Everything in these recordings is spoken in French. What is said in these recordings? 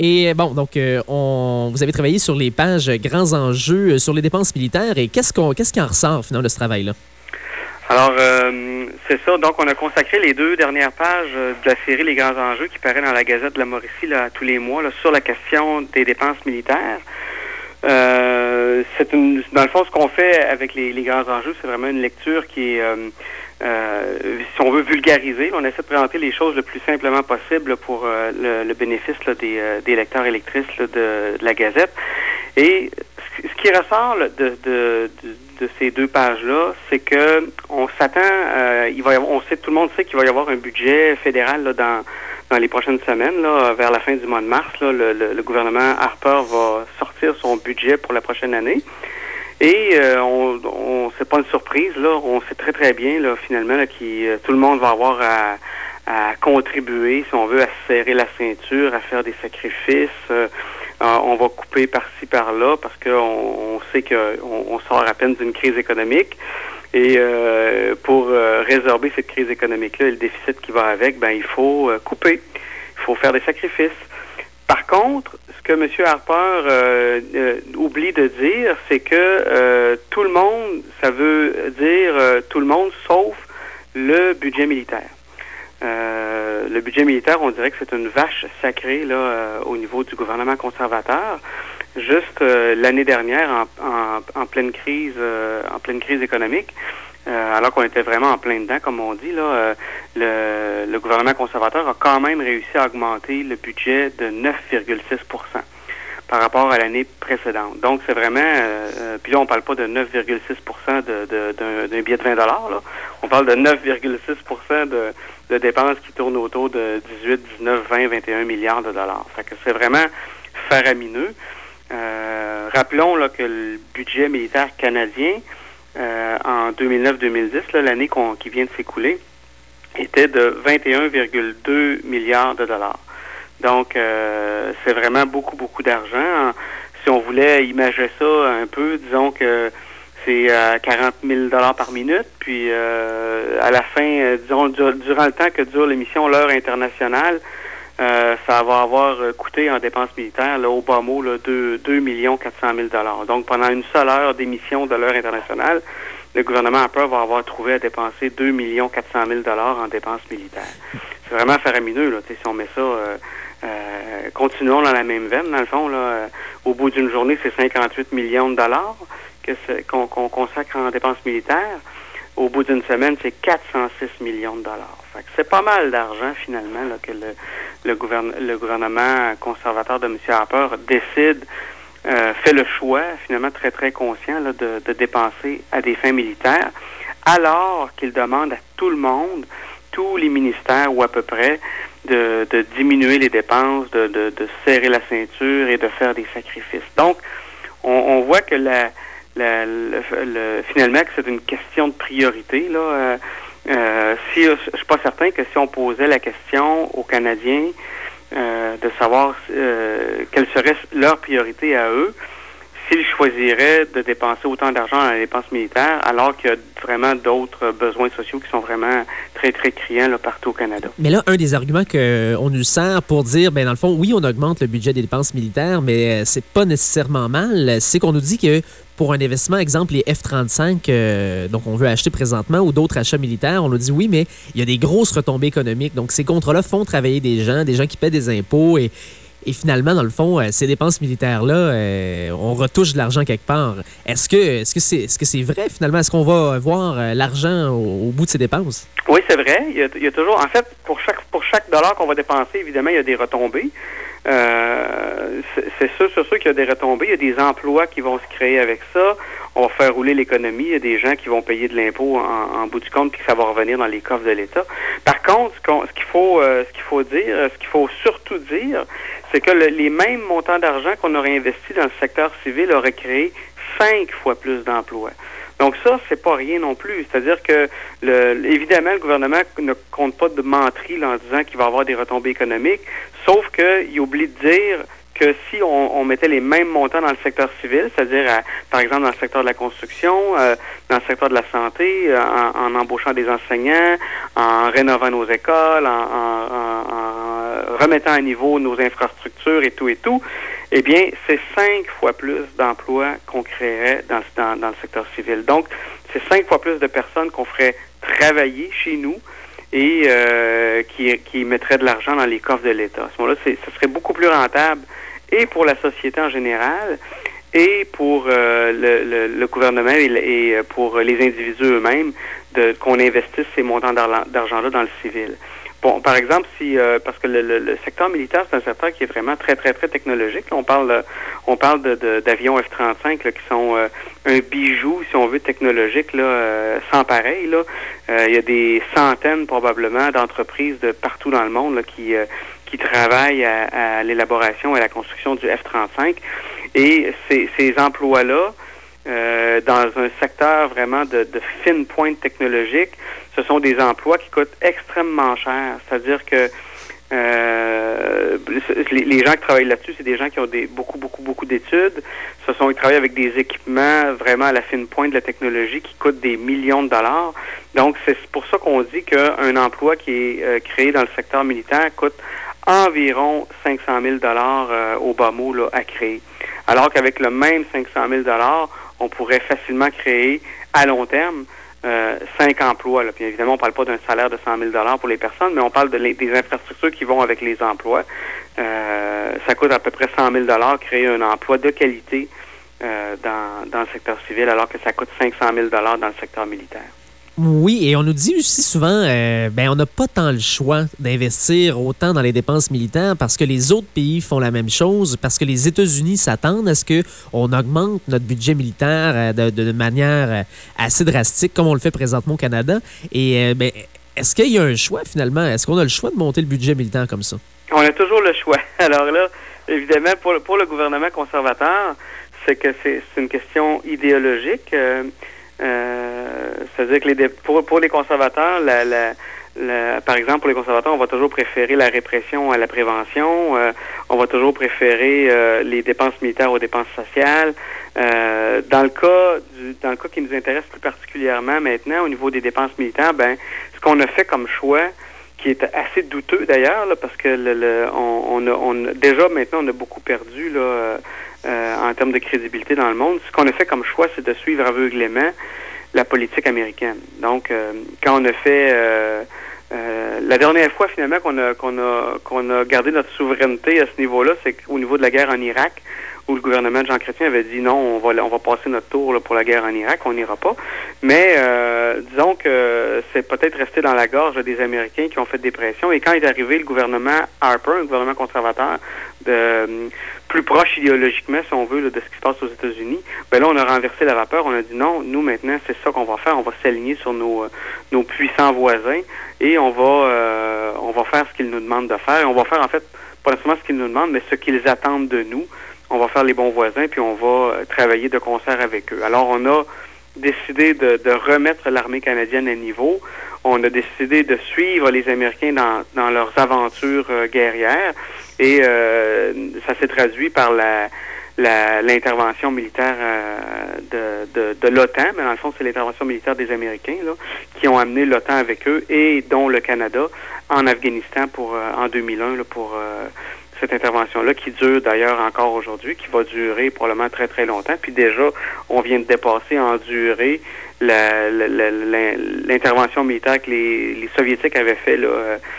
Et bon, donc, vous avez travaillé sur les pages grands enjeux sur les dépenses militaires. Et qu'est-ce qui en ressort, finalement, de ce travail-là? Alors, c'est ça. Donc, on a consacré les 2 dernières pages de la série Les grands enjeux qui paraît dans la Gazette de la Mauricie là, tous les mois là, sur la question des dépenses militaires. Dans le fond, ce qu'on fait avec les grands enjeux, c'est vraiment une lecture qui est, si on veut vulgariser, on essaie de présenter les choses le plus simplement possible pour le bénéfice là, des lecteurs et lectrices là, de la Gazette. Et ce qui ressort là, de ces 2 pages-là, c'est que on s'attend, tout le monde sait qu'il va y avoir un budget fédéral là, dans les prochaines semaines, là, vers la fin du mois de mars. Là, le gouvernement Harper va sortir son budget pour la prochaine année. Et c'est pas une surprise, là. On sait très très bien, là, finalement, là, tout le monde va avoir à contribuer, si on veut, à se serrer la ceinture, à faire des sacrifices. On va couper par-ci, par-là, parce qu'on sait qu'on sort à peine d'une crise économique. Et pour résorber cette crise économique-là et le déficit qui va avec, ben il faut couper. Il faut faire des sacrifices. Par contre, ce que M. Harper oublie de dire, c'est que tout le monde, ça veut dire tout le monde sauf le budget militaire. Le budget militaire, on dirait que c'est une vache sacrée là au niveau du gouvernement conservateur. Juste l'année dernière, en pleine crise économique, alors qu'on était vraiment en plein dedans, comme on dit, là, le gouvernement conservateur a quand même réussi à augmenter le budget de 9,6% par rapport à l'année précédente. Donc, c'est vraiment... puis là, on parle pas de 9,6% d'un billet de 20 $. Là. On parle de 9,6% de dépenses qui tournent autour de 18, 19, 20, 21 milliards de dollars. Fait que c'est vraiment faramineux. Rappelons là, que le budget militaire canadien, en 2009-2010, là, l'année qui vient de s'écouler, était de 21,2 milliards de dollars. Donc, c'est vraiment beaucoup, beaucoup d'argent. Si on voulait imager ça un peu, disons que c'est 40 000 $ par minute. Puis, à la fin, disons, durant le temps que dure l'émission L'heure internationale, ça va avoir coûté en dépenses militaires, là, au bas mot, là, 2 400 000 $. Donc, pendant une seule heure d'émission de l'heure internationale, le gouvernement Harper va avoir trouvé à dépenser 2 400 000 $ en dépenses militaires. C'est vraiment faramineux, là, si on met ça... continuons dans la même veine, dans le fond, là, au bout d'une journée, c'est 58 millions de dollars qu'on consacre en dépenses militaires. Au bout d'une semaine, c'est 406 millions de dollars. Fait que c'est pas mal d'argent, finalement, là, que le gouvernement conservateur de M. Harper décide, fait le choix, finalement, très, très conscient là, de dépenser à des fins militaires, alors qu'il demande à tout le monde, tous les ministères ou à peu près, de diminuer les dépenses, de serrer la ceinture et de faire des sacrifices. Donc, on voit que finalement que c'est une question de priorité. Là, je suis pas certain que si on posait la question aux Canadiens de savoir quelle serait leur priorité à eux, s'ils choisiraient de dépenser autant d'argent dans les dépenses militaires, alors qu'il y a vraiment d'autres besoins sociaux qui sont vraiment très, très criants là, partout au Canada. Mais là, un des arguments qu'on nous sert pour dire, ben dans le fond, oui, on augmente le budget des dépenses militaires, mais c'est pas nécessairement mal, c'est qu'on nous dit que pour un investissement, exemple, les F-35, donc on veut acheter présentement, ou d'autres achats militaires, on nous dit oui, mais il y a des grosses retombées économiques. Donc, ces contrats-là font travailler des gens qui paient des impôts et finalement, dans le fond, ces dépenses militaires-là, on retouche de l'argent quelque part. Est-ce que c'est vrai, finalement? Est-ce qu'on va voir l'argent au bout de ces dépenses? Oui, c'est vrai. Il y a toujours... En fait, pour chaque dollar qu'on va dépenser, évidemment, il y a des retombées. C'est sûr qu'il y a des retombées. Il y a des emplois qui vont se créer avec ça. On va faire rouler l'économie. Il y a des gens qui vont payer de l'impôt en bout du compte puis que ça va revenir dans les coffres de l'État. Par contre, ce qu'il faut surtout dire, c'est que les mêmes montants d'argent qu'on aurait investi dans le secteur civil auraient créé 5 fois plus d'emplois. Donc ça, c'est pas rien non plus. C'est-à-dire que, évidemment, le gouvernement ne compte pas de menterie là, en disant qu'il va y avoir des retombées économiques, sauf qu'il oublie de dire que si on mettait les mêmes montants dans le secteur civil, c'est-à-dire, par exemple, dans le secteur de la construction, dans le secteur de la santé, en embauchant des enseignants, en rénovant nos écoles, en remettant à niveau nos infrastructures et tout, eh bien, c'est 5 fois plus d'emplois qu'on créerait dans le secteur civil. Donc, c'est 5 fois plus de personnes qu'on ferait travailler chez nous et qui mettraient de l'argent dans les coffres de l'État. À ce moment-là, ce serait beaucoup plus rentable et pour la société en général et pour le gouvernement et pour les individus eux-mêmes qu'on investisse ces montants d'argent-là dans le civil. Bon, par exemple, parce que le secteur militaire, c'est un secteur qui est vraiment très, très, très technologique. Là, on parle d'avions F-35 là, qui sont un bijou, si on veut, technologique, là, sans pareil. Là. Il y a des centaines, probablement, d'entreprises de partout dans le monde là, qui travaillent à l'élaboration et à la construction du F-35. Et ces emplois-là, dans un secteur vraiment de fine pointe technologique, ce sont des emplois qui coûtent extrêmement cher. C'est-à-dire que les gens qui travaillent là-dessus, c'est des gens qui ont beaucoup d'études. Ils travaillent avec des équipements vraiment à la fine pointe de la technologie qui coûtent des millions de dollars. Donc, c'est pour ça qu'on dit qu'un emploi qui est créé dans le secteur militaire coûte environ 500 000 au bas mot là, à créer. Alors qu'avec le même 500 000 on pourrait facilement créer à long terme 5 emplois. Là. Puis évidemment, on ne parle pas d'un salaire de 100 000 pour les personnes, mais on parle des infrastructures qui vont avec les emplois. Ça coûte à peu près 100 000 créer un emploi de qualité dans le secteur civil, alors que ça coûte 500 000 dans le secteur militaire. Oui, et on nous dit aussi souvent, on n'a pas tant le choix d'investir autant dans les dépenses militaires parce que les autres pays font la même chose, parce que les États-Unis s'attendent à ce qu'on augmente notre budget militaire de manière assez drastique, comme on le fait présentement au Canada. Et est-ce qu'il y a un choix finalement? Est-ce qu'on a le choix de monter le budget militaire comme ça? On a toujours le choix. Alors là, évidemment, pour le gouvernement conservateur, c'est que c'est une question idéologique. C'est-à-dire que pour les conservateurs, par exemple, pour les conservateurs, on va toujours préférer la répression à la prévention. On va toujours préférer les dépenses militaires aux dépenses sociales. Dans le cas qui nous intéresse plus particulièrement maintenant, au niveau des dépenses militaires, ce qu'on a fait comme choix, qui est assez douteux d'ailleurs, là, parce que déjà maintenant on a beaucoup perdu là. En termes de crédibilité dans le monde, ce qu'on a fait comme choix, c'est de suivre aveuglément la politique américaine. Donc, quand on a fait la dernière fois finalement qu'on a gardé notre souveraineté à ce niveau-là, c'est au niveau de la guerre en Irak, où le gouvernement de Jean Chrétien avait dit non, on va passer notre tour là, pour la guerre en Irak, on n'ira pas. Mais disons que c'est peut-être resté dans la gorge des Américains qui ont fait des pressions. Et quand est arrivé le gouvernement Harper, un gouvernement conservateur, plus proche idéologiquement, si on veut, là, de ce qui se passe aux États-Unis, là, on a renversé la vapeur. On a dit non, nous, maintenant, c'est ça qu'on va faire. On va s'aligner sur nos puissants voisins et on va faire ce qu'ils nous demandent de faire. Et on va faire, en fait, pas nécessairement ce qu'ils nous demandent, mais ce qu'ils attendent de nous. On va faire les bons voisins, puis on va travailler de concert avec eux. Alors, on a décidé de remettre l'armée canadienne à niveau. On a décidé de suivre les Américains dans leurs aventures guerrières. Et ça s'est traduit par l'intervention militaire de l'OTAN, mais dans le fond, c'est l'intervention militaire des Américains là, qui ont amené l'OTAN avec eux et dont le Canada en Afghanistan en 2001 là, pour cette intervention-là qui dure d'ailleurs encore aujourd'hui, qui va durer probablement très, très longtemps. Puis déjà, on vient de dépasser en durée l'intervention militaire que les Soviétiques avaient fait là,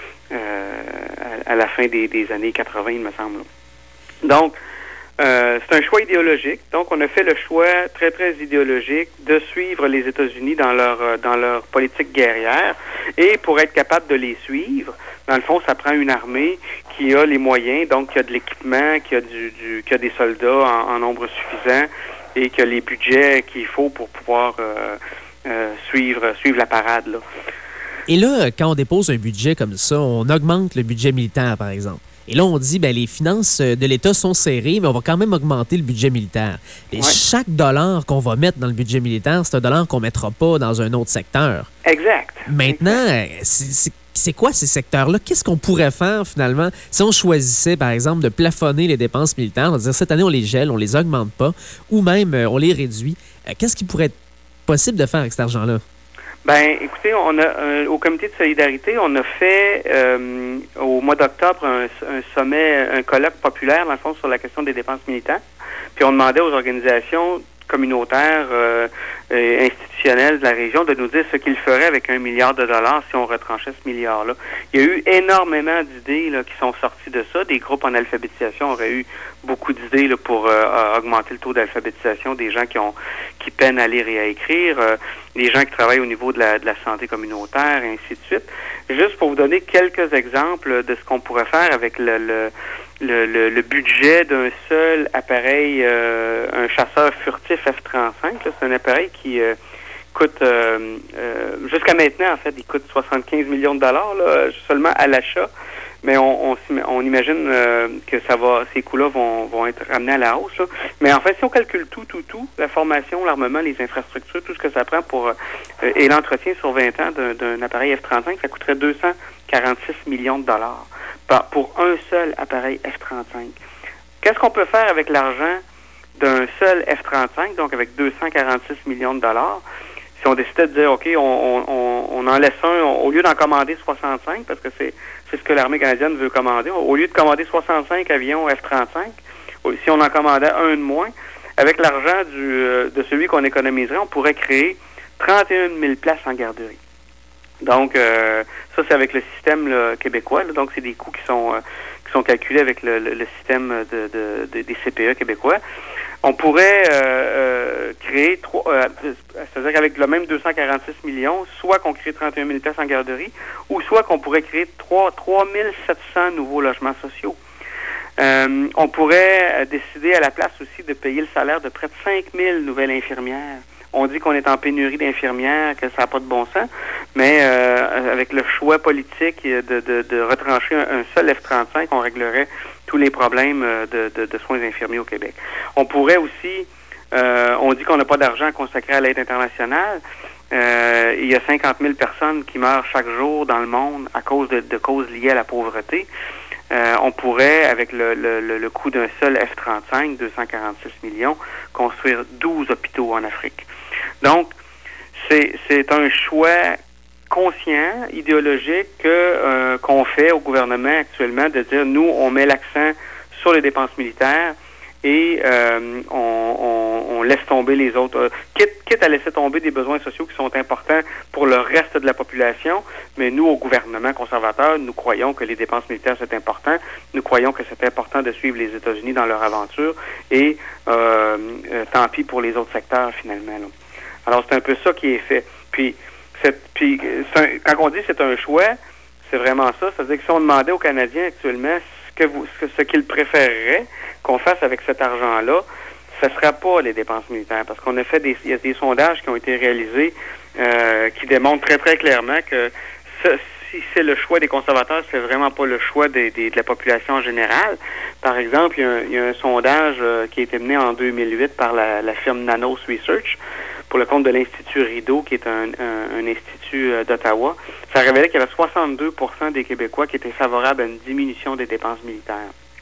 à la fin des années 80, il me semble. Donc, c'est un choix idéologique. Donc, on a fait le choix très, très idéologique de suivre les États-Unis dans leur politique guerrière. Et pour être capable de les suivre, dans le fond, ça prend une armée qui a les moyens, donc qui a de l'équipement, qui a des soldats en nombre suffisant et qui a les budgets qu'il faut pour pouvoir suivre la parade, là. Et là, quand on dépose un budget comme ça, on augmente le budget militaire, par exemple. Et là, on dit, les finances de l'État sont serrées, mais on va quand même augmenter le budget militaire. Et ouais. Chaque dollar qu'on va mettre dans le budget militaire, c'est un dollar qu'on ne mettra pas dans un autre secteur. Exact. Maintenant, c'est quoi ces secteurs-là? Qu'est-ce qu'on pourrait faire, finalement, si on choisissait, par exemple, de plafonner les dépenses militaires, c'est-à-dire cette année, on les gèle, on les augmente pas, ou même on les réduit. Qu'est-ce qui pourrait être possible de faire avec cet argent-là? Ben, écoutez, on a au comité de solidarité, on a fait au mois d'octobre un sommet, un colloque populaire, dans le fond, sur la question des dépenses militaires. Puis on demandait aux organisations communautaires et institutionnelles de la région de nous dire ce qu'ils feraient avec $1 milliard si on retranchait ce milliard-là. Il y a eu énormément d'idées là, qui sont sorties de ça. Des groupes en alphabétisation auraient eu beaucoup d'idées là, pour augmenter le taux d'alphabétisation des gens qui peinent à lire et à écrire, les gens qui travaillent au niveau de la santé communautaire, et ainsi de suite. Juste pour vous donner quelques exemples de ce qu'on pourrait faire avec le budget d'un seul appareil, un chasseur furtif F-35. C'est un appareil qui coûte, jusqu'à maintenant, en fait, il coûte 75 millions de dollars là, seulement à l'achat. Mais on imagine que ces coûts-là vont être ramenés à la hausse. Là. Mais en fait, si on calcule tout, la formation, l'armement, les infrastructures, tout ce que ça prend pour et l'entretien sur 20 ans d'un appareil F-35, ça coûterait 246 millions de dollars pour un seul appareil F-35. Qu'est-ce qu'on peut faire avec l'argent d'un seul F-35, donc avec 246 millions de dollars? Si on décidait de dire, OK, on en laisse un, au lieu d'en commander 65, parce que c'est ce que l'armée canadienne veut commander, au lieu de commander 65 avions F-35, si on en commandait un de moins, avec l'argent de celui qu'on économiserait, on pourrait créer 31 000 places en garderie. Donc, ça, c'est avec le système là, québécois. Là, donc, c'est des coûts qui sont calculés avec le système des CPE québécois. On pourrait créer c'est-à-dire qu'avec le même 246 millions, soit qu'on crée 31 000 places en garderie, ou soit qu'on pourrait créer 3 700 nouveaux logements sociaux. On pourrait décider à la place aussi de payer le salaire de près de 5 000 nouvelles infirmières. On dit qu'on est en pénurie d'infirmières, que ça n'a pas de bon sens, mais avec le choix politique de retrancher un seul F-35, on réglerait tous les problèmes de soins infirmiers au Québec. On pourrait aussi, on dit qu'on n'a pas d'argent consacré à l'aide internationale. Il y a 50 000 personnes qui meurent chaque jour dans le monde à cause de causes liées à la pauvreté. On pourrait, avec le coût d'un seul F-35, 246 millions, construire 12 hôpitaux en Afrique. Donc, c'est un choix conscient, idéologique qu'on fait au gouvernement actuellement de dire, nous, on met l'accent sur les dépenses militaires et on laisse tomber les autres, quitte à laisser tomber des besoins sociaux qui sont importants pour le reste de la population, mais nous, au gouvernement conservateur, nous croyons que les dépenses militaires, c'est important. Nous croyons que c'est important de suivre les États-Unis dans leur aventure et tant pis pour les autres secteurs, finalement. Là. Alors, c'est un peu ça qui est fait. Puis quand on dit c'est un choix, c'est vraiment ça. C'est-à-dire que si on demandait aux Canadiens actuellement ce qu'ils préféreraient qu'on fasse avec cet argent-là, ce ne sera pas les dépenses militaires. Parce qu'on a fait il y a des sondages qui ont été réalisés qui démontrent très, très clairement que si c'est le choix des conservateurs, c'est vraiment pas le choix de la population en général. Par exemple, il y a un sondage qui a été mené en 2008 par la firme Nanos Research pour le compte de l'Institut Rideau, qui est un institut d'Ottawa. Ça révélait qu'il y avait 62% des Québécois qui étaient favorables à une diminution des dépenses militaires.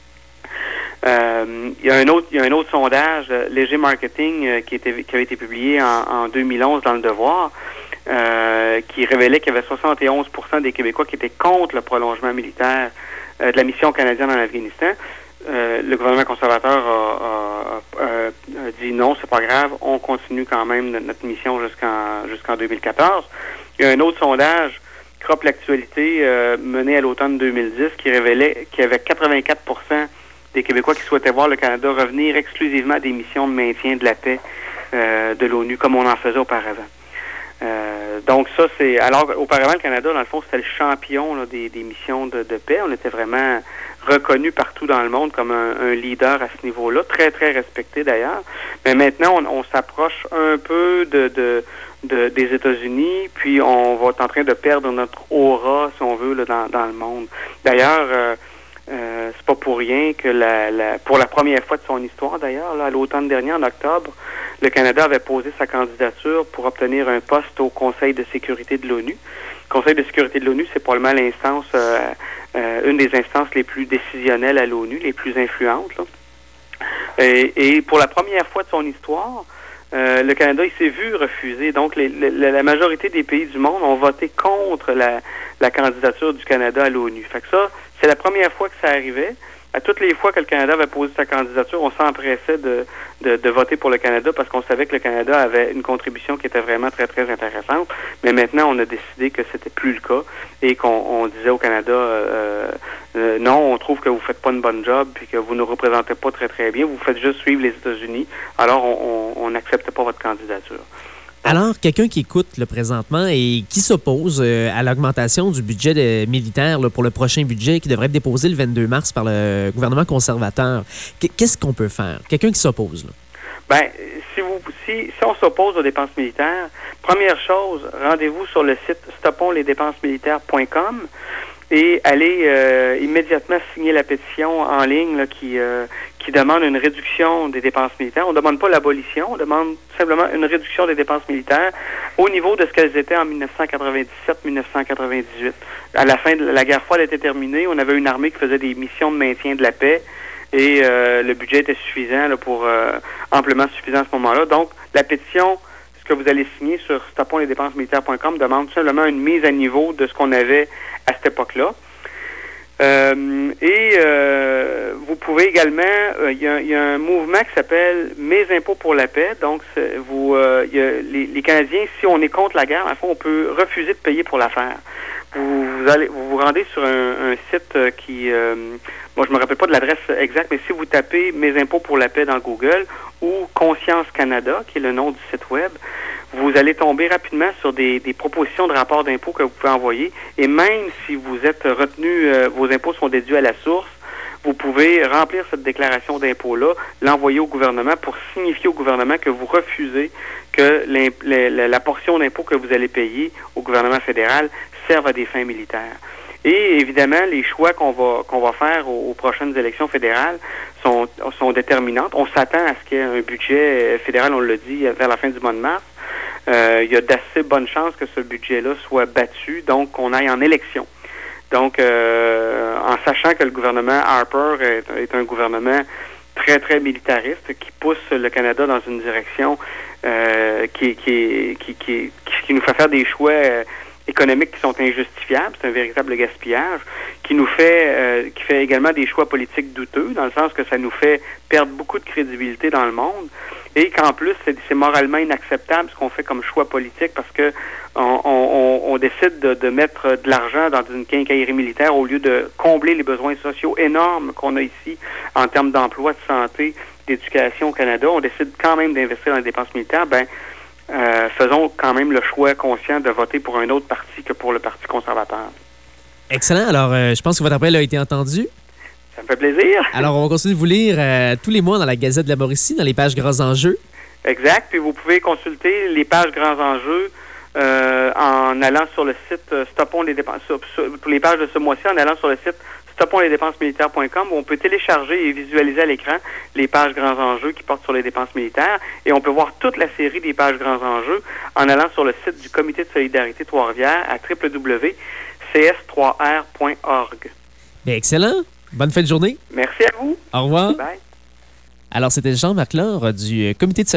Il y a un autre sondage, Léger Marketing, qui avait été publié en 2011 dans Le Devoir, qui révélait qu'il y avait 71% des Québécois qui étaient contre le prolongement militaire de la mission canadienne en Afghanistan. Le gouvernement conservateur a dit non, c'est pas grave, on continue quand même notre mission jusqu'en 2014. Il y a un autre sondage, Crop l'actualité, mené à l'automne 2010, qui révélait qu'il y avait 84% des Québécois qui souhaitaient voir le Canada revenir exclusivement à des missions de maintien de la paix de l'ONU, comme on en faisait auparavant. Donc ça, c'est... Alors, auparavant, le Canada, dans le fond, c'était le champion là, des missions de paix. On était vraiment reconnu partout dans le monde comme un leader à ce niveau-là, très, très respecté d'ailleurs. Mais maintenant, on s'approche un peu des États-Unis, puis on va être en train de perdre notre aura, si on veut, là, dans le monde. D'ailleurs, c'est pas pour rien que pour la première fois de son histoire, d'ailleurs, là, à l'automne dernier, en octobre, le Canada avait posé sa candidature pour obtenir un poste au Conseil de sécurité de l'ONU. Le Conseil de sécurité de l'ONU, c'est probablement l'instance, une des instances les plus décisionnelles à l'ONU, les plus influentes. Là. Et pour la première fois de son histoire, le Canada, il s'est vu refuser. Donc, la majorité des pays du monde ont voté contre la candidature du Canada à l'ONU. Fait que ça, c'est la première fois que ça arrivait. À toutes les fois que le Canada avait posé sa candidature, on s'empressait de voter pour le Canada parce qu'on savait que le Canada avait une contribution qui était vraiment très, très intéressante. Mais maintenant, on a décidé que c'était plus le cas et qu'on disait au Canada, non, on trouve que vous faites pas une bonne job puis que vous ne représentez pas très, très bien. Vous faites juste suivre les États-Unis. Alors, on n'accepte pas votre candidature. Alors, quelqu'un qui écoute le présentement et qui s'oppose à l'augmentation du budget militaire pour le prochain budget qui devrait être déposé le 22 mars par le gouvernement conservateur, qu'est-ce qu'on peut faire? Quelqu'un qui s'oppose, là. Ben, si on s'oppose aux dépenses militaires, première chose, rendez-vous sur le site stopponslesdépensesmilitaires.com et allez immédiatement signer la pétition en ligne là, qui demande une réduction des dépenses militaires. On ne demande pas l'abolition, on demande simplement une réduction des dépenses militaires au niveau de ce qu'elles étaient en 1997-1998. À la fin de la guerre froide était terminée, on avait une armée qui faisait des missions de maintien de la paix et le budget était suffisant là, pour amplement suffisant à ce moment-là. Donc, la pétition, ce que vous allez signer sur stopponslesdépensesmilitaires.com demande simplement une mise à niveau de ce qu'on avait à cette époque-là. Vous pouvez également, il y a un mouvement qui s'appelle Mes impôts pour la paix. Donc, les Canadiens, si on est contre la guerre, en fait, on peut refuser de payer pour la faire. Vous vous rendez sur un site qui, moi je me rappelle pas de l'adresse exacte, mais si vous tapez Mes impôts pour la paix dans Google ou Conscience Canada, qui est le nom du site web, vous allez tomber rapidement sur des propositions de rapport d'impôts que vous pouvez envoyer. Et même si vous êtes retenu, vos impôts sont déduits à la source, vous pouvez remplir cette déclaration d'impôt-là, l'envoyer au gouvernement pour signifier au gouvernement que vous refusez que la portion d'impôt que vous allez payer au gouvernement fédéral serve à des fins militaires. Et évidemment, les choix qu'on va faire aux prochaines élections fédérales sont déterminantes. On s'attend à ce qu'il y ait un budget fédéral, on l'a dit, vers la fin du mois de mars. Il y a d'assez bonnes chances que ce budget-là soit battu, donc qu'on aille en élection. Donc, en sachant que le gouvernement Harper est un gouvernement très, très militariste qui pousse le Canada dans une direction qui nous fait faire des choix économiques qui sont injustifiables, c'est un véritable gaspillage, qui fait également des choix politiques douteux, dans le sens que ça nous fait perdre beaucoup de crédibilité dans le monde, et qu'en plus, c'est moralement inacceptable ce qu'on fait comme choix politique, parce que on décide de mettre de l'argent dans une quincaillerie militaire au lieu de combler les besoins sociaux énormes qu'on a ici en termes d'emploi, de santé, d'éducation au Canada. On décide quand même d'investir dans les dépenses militaires. Faisons quand même le choix conscient de voter pour un autre parti que pour le Parti conservateur. Excellent. Alors, je pense que votre appel a été entendu. Ça me fait plaisir. Alors, on va continuer de vous lire tous les mois dans la Gazette de la Mauricie, dans les pages Grands Enjeux. Exact. Puis vous pouvez consulter les pages Grands Enjeux en allant sur le site Stoppons les dépenses, pour les pages de ce mois-ci, en allant sur le site stopponslesdépensesmilitaires.com, où on peut télécharger et visualiser à l'écran les pages Grands Enjeux qui portent sur les dépenses militaires. Et on peut voir toute la série des pages Grands Enjeux en allant sur le site du Comité de solidarité Trois-Rivières à www.cs3r.org. Bien, excellent. Bonne fin de journée. Merci à vous. Au revoir. Bye. Alors, c'était Jean-Marc Laure du Comité de solidarité